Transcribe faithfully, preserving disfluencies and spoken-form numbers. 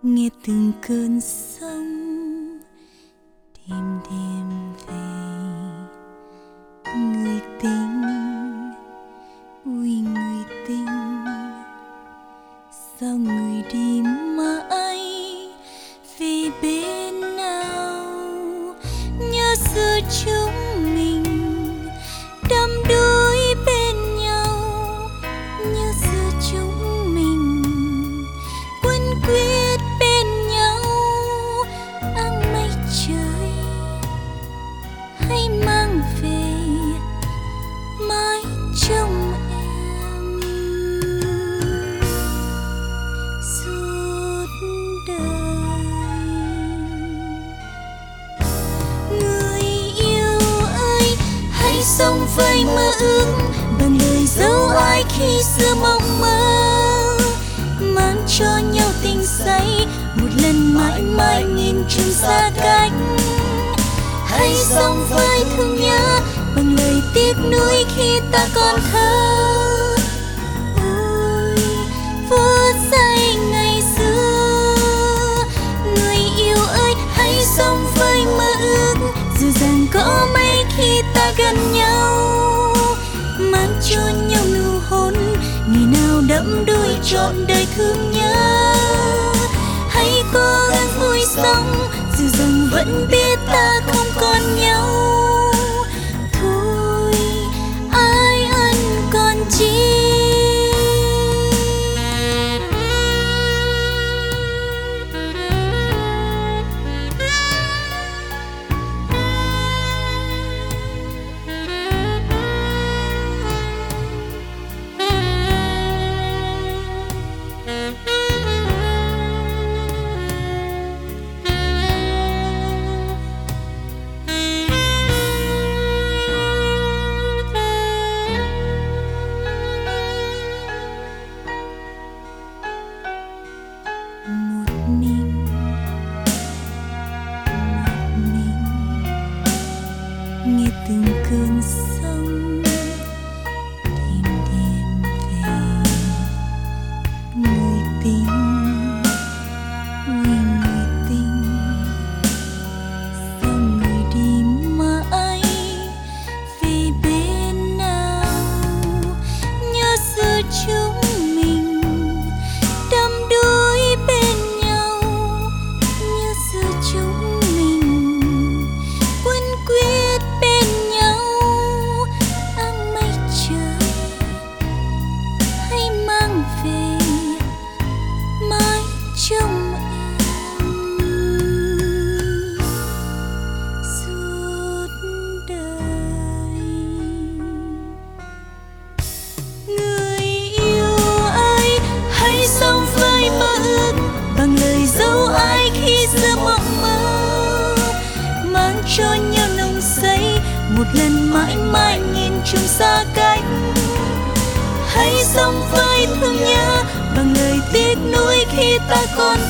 nghe từng cơn sóng đêm đêm về. Người tình ui người tình, sao người đi mãi về bên nào? Nhớ xưa chúng mình đắm đuối bên nhau, nhớ xưa chúng mình quấn quýt bên nhau. Áng mây trời hãy mang về mái trong em suốt đời. Người yêu ơi, hãy sống với mơ ước bằng lời dấu ai khi xưa mộng mơ, mang cho nhau tình say một lần mãi mãi nghìn trùng xa cách. Hãy sống với thương nhớ bằng lời tiếc nuối khi ta còn thơ. Ôi phút giây ngày xưa, người yêu ơi hãy sống với mơ ước, dù rằng có mấy khi ta gần nhau, mang cho nhau nụ hôn ngày nào đẫm đuối trọn đời thương nhớ. Hãy cố gắng vui sống dù rằng vẫn biết ta không còn nhau. Thôi ai ân còn chi. Nghe từng cơn sóng đêm đêm về. Người tình ui người tình, sao người đi mãi về bên nào? Nhớ xưa chúng mình đắm đuối bên nhau, nhớ xưa chúng mình quấn quýt bên nhau. Áng mây trời hãy mang về mái trong em suốt đời. Người yêu ơi, hãy sống với mơ ước bằng lời dấu ai khi xưa mộng mơ, mang cho nhau nồng say một lần mãi mãi nghìn trùng xa cách. Hãy sống với thương nhớ bằng lời tiếc nuối khi ta còn